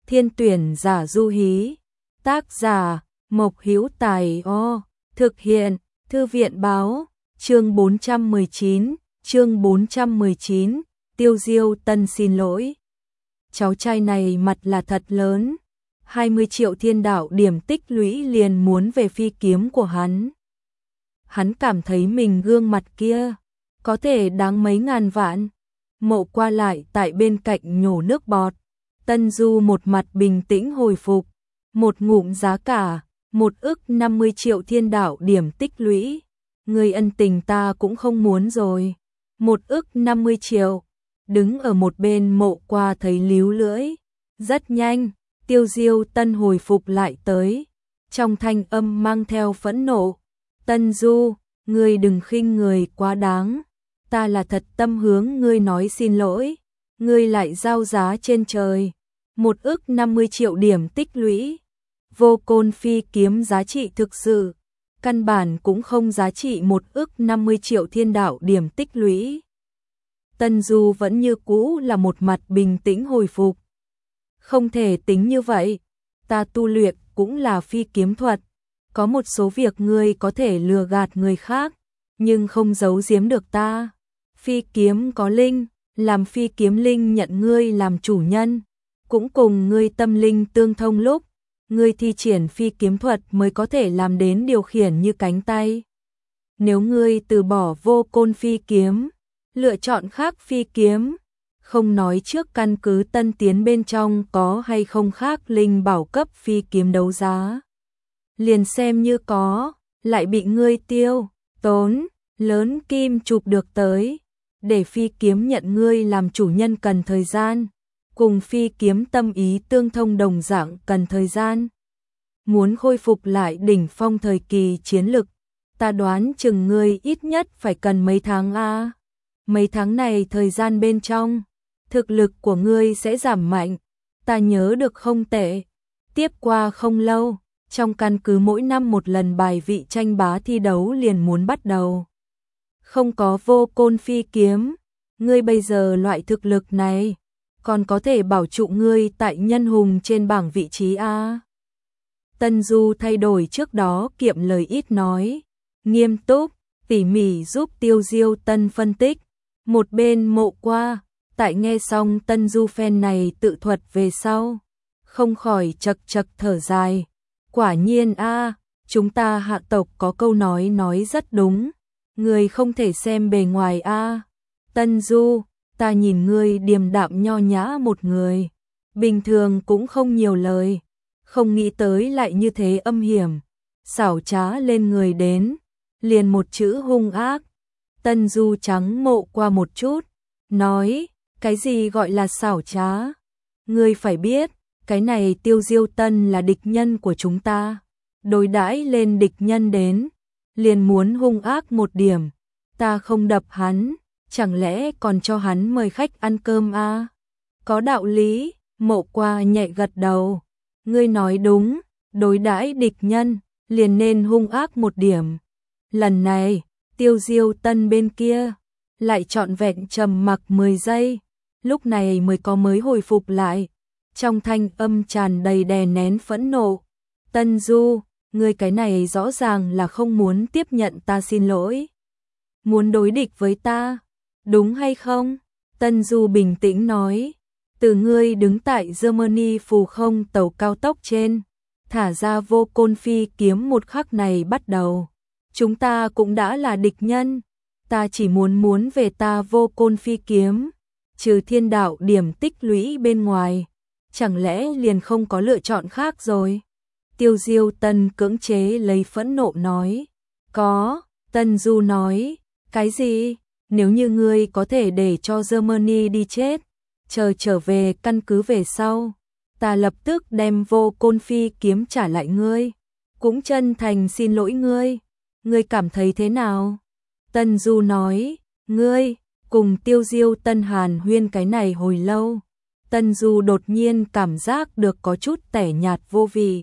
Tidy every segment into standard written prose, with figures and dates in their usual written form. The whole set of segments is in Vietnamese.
Thiên tuyển giả Du Hí. Tác giả Mộc Hữu Tài. Thực hiện Thư viện báo. Chương 419, Tiêu Diêu Tân xin lỗi. Cháu trai này mặt là thật lớn, 20 triệu thiên đạo điểm tích lũy liền muốn về phi kiếm của hắn. Hắn cảm thấy mình gương mặt kia có thể đáng mấy ngàn vạn. Mộ qua lại tại bên cạnh nhổ nước bọt. Tân Du một mặt bình tĩnh hồi phục. Một ngụm giá cả 1,50 triệu thiên đạo điểm tích lũy. Người ân tình ta cũng không muốn rồi. 1,50 triệu. Đứng ở một bên Mộ qua thấy líu lưỡi. Rất nhanh, Tiêu Diêu Tân hồi phục lại tới. Trong thanh âm mang theo phẫn nộ. Tân Du, ngươi đừng khinh người quá đáng. Ta là thật tâm hướng ngươi nói xin lỗi. Ngươi lại giao giá trên trời. 1,50 triệu điểm tích lũy. Vô Côn phi kiếm giá trị thực sự. Căn bản cũng không giá trị 1,50 triệu thiên đạo điểm tích lũy. Tân Du vẫn như cũ là một mặt bình tĩnh hồi phục. Không thể tính như vậy. Ta tu luyện cũng là phi kiếm thuật. Có một số việc ngươi có thể lừa gạt người khác, nhưng không giấu giếm được ta. Phi kiếm có linh, làm phi kiếm linh nhận ngươi làm chủ nhân, cũng cùng ngươi tâm linh tương thông lúc ngươi thi triển phi kiếm thuật mới có thể làm đến điều khiển như cánh tay. Nếu ngươi từ bỏ Vô Côn phi kiếm, lựa chọn khác phi kiếm, không nói trước căn cứ Tân Tiến bên trong có hay không khác linh bảo cấp phi kiếm đấu giá, liền xem như có, lại bị ngươi tiêu tốn lớn kim chụp được tới. Để phi kiếm nhận ngươi làm chủ nhân cần thời gian, cùng phi kiếm tâm ý tương thông đồng dạng cần thời gian. Muốn khôi phục lại đỉnh phong thời kỳ chiến lực, ta đoán chừng ngươi ít nhất phải cần mấy tháng a. Mấy tháng này thời gian bên trong, thực lực của ngươi sẽ giảm mạnh. Ta nhớ được không tệ. Tiếp qua không lâu, trong căn cứ mỗi năm một lần bài vị tranh bá thi đấu liền muốn bắt đầu. Không có Vô Côn phi kiếm, ngươi bây giờ loại thực lực này, còn có thể bảo trụ ngươi tại nhân hùng trên bảng vị trí a. Tân Du thay đổi trước đó kiệm lời ít nói, nghiêm túc, tỉ mỉ giúp Tiêu Diêu Tân phân tích. Một bên Mộ qua, tại nghe xong Tân Du phen này tự thuật về sau, không khỏi chật chật thở dài. Quả nhiên a, chúng ta hạ tộc có câu nói rất đúng. Người không thể xem bề ngoài a. Tân Du, ta nhìn ngươi điềm đạm nho nhã một người, bình thường cũng không nhiều lời, không nghĩ tới lại như thế âm hiểm, xảo trá lên người đến, liền một chữ hung ác. Tân Du trắng Mộ qua một chút, nói, cái gì gọi là xảo trá? Ngươi phải biết, cái này Tiêu Diêu Tân là địch nhân của chúng ta, đối đãi lên địch nhân đến, liền muốn hung ác một điểm. Ta không đập hắn, chẳng lẽ còn cho hắn mời khách ăn cơm a? Có đạo lý. Mộ qua nhẹ gật đầu. Ngươi nói đúng, đối đãi địch nhân liền nên hung ác một điểm. Lần này, Tiêu Diêu Tân bên kia lại trọn vẹn trầm mặc 10 giây, lúc này mới hồi phục lại, trong thanh âm tràn đầy đè nén phẫn nộ. Tân Du, ngươi cái này rõ ràng là không muốn tiếp nhận ta xin lỗi, muốn đối địch với ta, đúng hay không? Tân Du bình tĩnh nói, từ ngươi đứng tại Germany phù không tàu cao tốc trên, thả ra Vô Côn phi kiếm một khắc này bắt đầu, chúng ta cũng đã là địch nhân. Ta chỉ muốn về ta Vô Côn phi kiếm, trừ thiên đạo điểm tích lũy bên ngoài, chẳng lẽ liền không có lựa chọn khác rồi? Tiêu Diêu Tân cưỡng chế lấy phẫn nộ nói. Có. Tân Du nói, cái gì? Nếu như ngươi có thể để cho Germany đi chết, chờ trở về căn cứ về sau, ta lập tức đem Vô Côn phi kiếm trả lại ngươi, cũng chân thành xin lỗi ngươi. Ngươi cảm thấy thế nào? Tân Du nói, ngươi, cùng Tiêu Diêu Tân hàn huyên cái này hồi lâu. Tân Du đột nhiên cảm giác được có chút tẻ nhạt vô vị.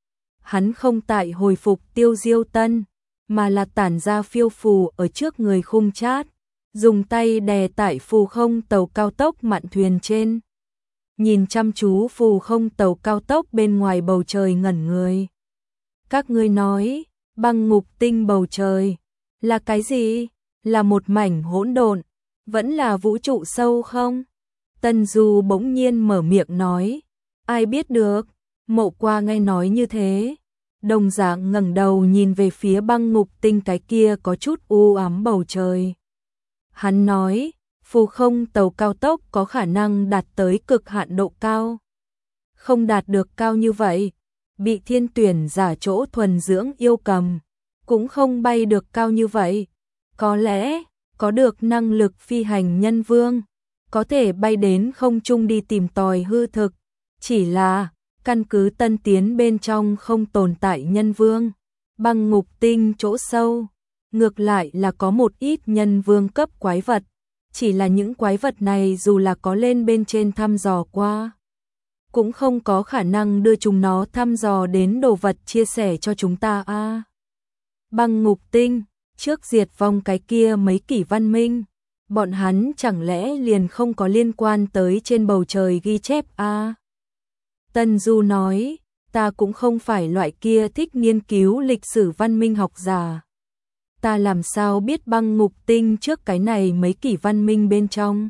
Hắn không tại hồi phục Tiêu Diêu Tân, mà là tản ra phiêu phù ở trước người khung chát, dùng tay đè tại phù không tàu cao tốc mạn thuyền trên. nhìn chăm chú phù không tàu cao tốc bên ngoài bầu trời ngẩn người. Các ngươi nói, băng ngục tinh bầu trời là cái gì? Là một mảnh hỗn độn, vẫn là vũ trụ sâu không? Tân Du bỗng nhiên mở miệng nói, ai biết được, Mộ Qua nghe nói như thế, đồng dạng ngẩng đầu nhìn về phía băng ngục tinh cái kia có chút u ám bầu trời. Hắn nói, phù không tàu cao tốc có khả năng đạt tới cực hạn độ cao. Không đạt được cao như vậy, bị thiên tuyển giả chỗ thuần dưỡng yêu cầm, cũng không bay được cao như vậy. Có lẽ, có được năng lực phi hành nhân vương, có thể bay đến không trung đi tìm tòi hư thực. Chỉ là, căn cứ tân tiến bên trong không tồn tại nhân vương. Băng ngục tinh chỗ sâu, ngược lại là có một ít nhân vương cấp quái vật. Chỉ là những quái vật này dù là có lên bên trên thăm dò qua, cũng không có khả năng đưa chúng nó thăm dò đến đồ vật chia sẻ cho chúng ta a. Băng ngục tinh, trước diệt vong cái kia mấy kỷ văn minh, bọn hắn chẳng lẽ liền không có liên quan tới trên bầu trời ghi chép a? Tân Du nói, ta cũng không phải loại kia thích nghiên cứu lịch sử văn minh học giả. Ta làm sao biết băng ngục tinh trước cái này mấy kỷ văn minh bên trong?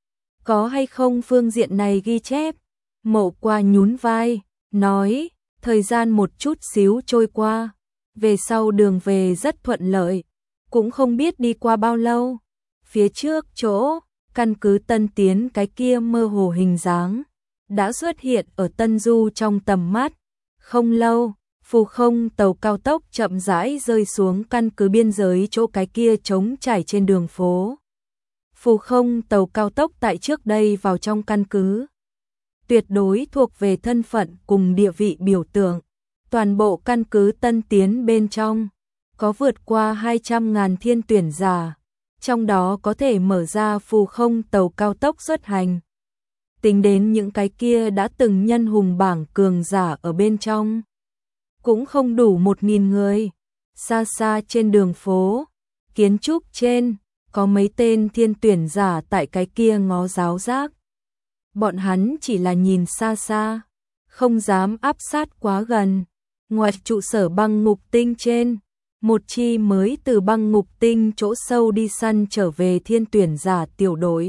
Có hay không phương diện này ghi chép? Mộ Qua nhún vai, nói, thời gian một chút xíu trôi qua, về sau đường về rất thuận lợi, cũng không biết đi qua bao lâu. Phía trước chỗ, căn cứ tân tiến cái kia mơ hồ hình dáng, đã xuất hiện ở Tân Du trong tầm mắt. Không lâu, phù không tàu cao tốc chậm rãi rơi xuống căn cứ biên giới chỗ cái kia trống trải trên đường phố. Phù không tàu cao tốc tại trước đây vào trong căn cứ, tuyệt đối thuộc về thân phận cùng địa vị biểu tượng. Toàn bộ căn cứ tân tiến bên trong, có vượt qua 200.000 thiên tuyển giả, trong đó có thể mở ra phù không tàu cao tốc xuất hành. Tính đến những cái kia đã từng nhân hùng bảng cường giả ở bên trong, cũng không đủ 1.000 người. Xa xa trên đường phố, kiến trúc trên, có mấy tên thiên tuyển giả tại cái kia ngó giáo giác. Bọn hắn chỉ là nhìn xa xa, không dám áp sát quá gần. Ngoài trụ sở băng ngục tinh trên, một chi mới từ băng ngục tinh chỗ sâu đi săn trở về thiên tuyển giả tiểu đội.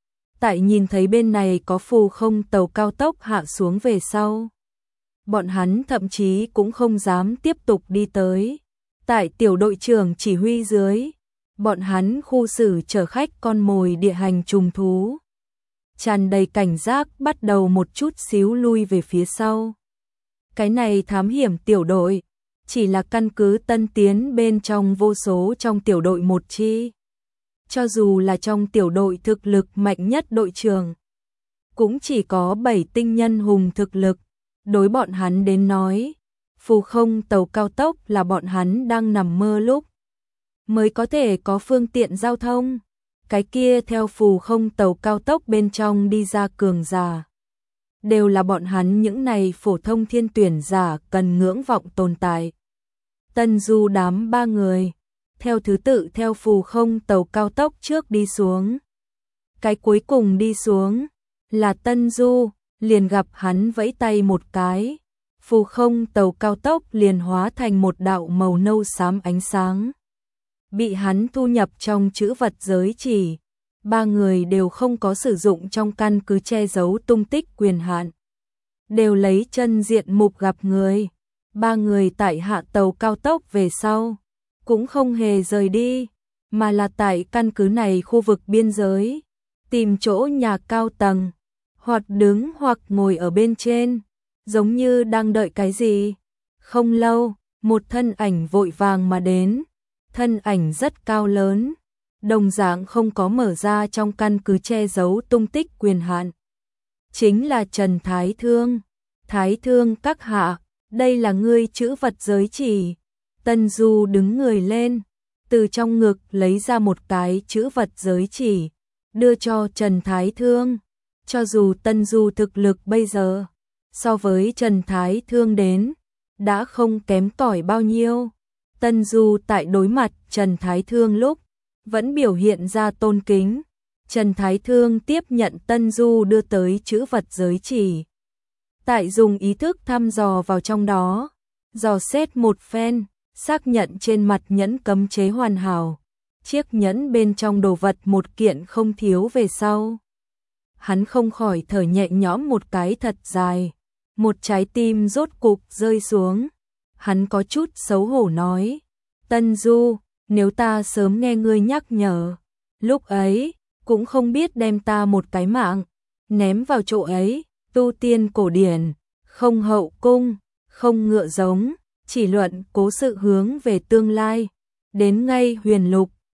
Tại nhìn thấy bên này có phù không tàu cao tốc hạ xuống về sau, bọn hắn thậm chí cũng không dám tiếp tục đi tới. Tại tiểu đội trưởng chỉ huy dưới, bọn hắn khu xử chở khách con mồi địa hành trùng thú, tràn đầy cảnh giác bắt đầu một chút xíu lui về phía sau. Cái này thám hiểm tiểu đội, chỉ là căn cứ tân tiến bên trong vô số trong tiểu đội một chi. Cho dù là trong tiểu đội thực lực mạnh nhất đội trưởng, cũng chỉ có 7 tinh nhân hùng thực lực. Đối bọn hắn đến nói, phù không tàu cao tốc là bọn hắn đang nằm mơ lúc mới có thể có phương tiện giao thông. Cái kia theo phù không tàu cao tốc bên trong đi ra cường giả, đều là bọn hắn những này phổ thông thiên tuyển giả cần ngưỡng vọng tồn tại. Tân Du đám 3 người, theo thứ tự theo phù không tàu cao tốc trước đi xuống. Cái cuối cùng đi xuống là Tân Du, liền gặp hắn vẫy tay một cái, phù không tàu cao tốc liền hóa thành một đạo màu nâu xám ánh sáng, bị hắn thu nhập trong chữ vật giới chỉ. 3 người đều không có sử dụng trong căn cứ che giấu tung tích quyền hạn, đều lấy chân diện mục gặp người. 3 người tại hạ tàu cao tốc về sau, cũng không hề rời đi, mà là tại căn cứ này khu vực biên giới, tìm chỗ nhà cao tầng, hoặc đứng hoặc ngồi ở bên trên, giống như đang đợi cái gì. Không lâu, một thân ảnh vội vàng mà đến, thân ảnh rất cao lớn, đồng dạng không có mở ra trong căn cứ che giấu tung tích quyền hạn. Chính là Trần Thái Thương. Thái Thương các hạ, đây là ngươi chữ vật giới chỉ. Tân Du đứng người lên, từ trong ngực lấy ra một cái chữ vật giới chỉ, đưa cho Trần Thái Thương. Cho dù Tân Du thực lực bây giờ, so với Trần Thái Thương đến, đã không kém cỏi bao nhiêu. Tân Du tại đối mặt Trần Thái Thương lúc, vẫn biểu hiện ra tôn kính. Trần Thái Thương tiếp nhận Tân Du đưa tới chữ vật giới chỉ. Tại dùng ý thức thăm dò vào trong đó, dò xét một phen, xác nhận trên mặt nhẫn cấm chế hoàn hảo. Chiếc nhẫn bên trong đồ vật một kiện không thiếu về sau. Hắn không khỏi thở nhẹ nhõm một cái thật dài. Một trái tim rốt cục rơi xuống. Hắn có chút xấu hổ nói. Tân Du, nếu ta sớm nghe ngươi nhắc nhở, lúc ấy, cũng không biết đem ta một cái mạng, ném vào chỗ ấy, tu tiên cổ điển, không hậu cung, không ngựa giống, chỉ luận cố sự hướng về tương lai. Đến ngay huyền lục,